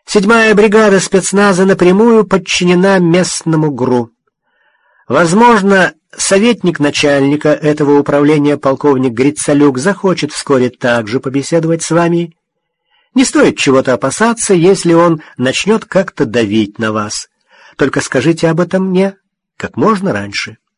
7-я бригада спецназа напрямую подчинена местному ГРУ. Возможно, советник начальника этого управления полковник Грицалюк захочет вскоре также побеседовать с вами. Не стоит чего-то опасаться, если он начнет как-то давить на вас. Только скажите об этом мне как можно раньше.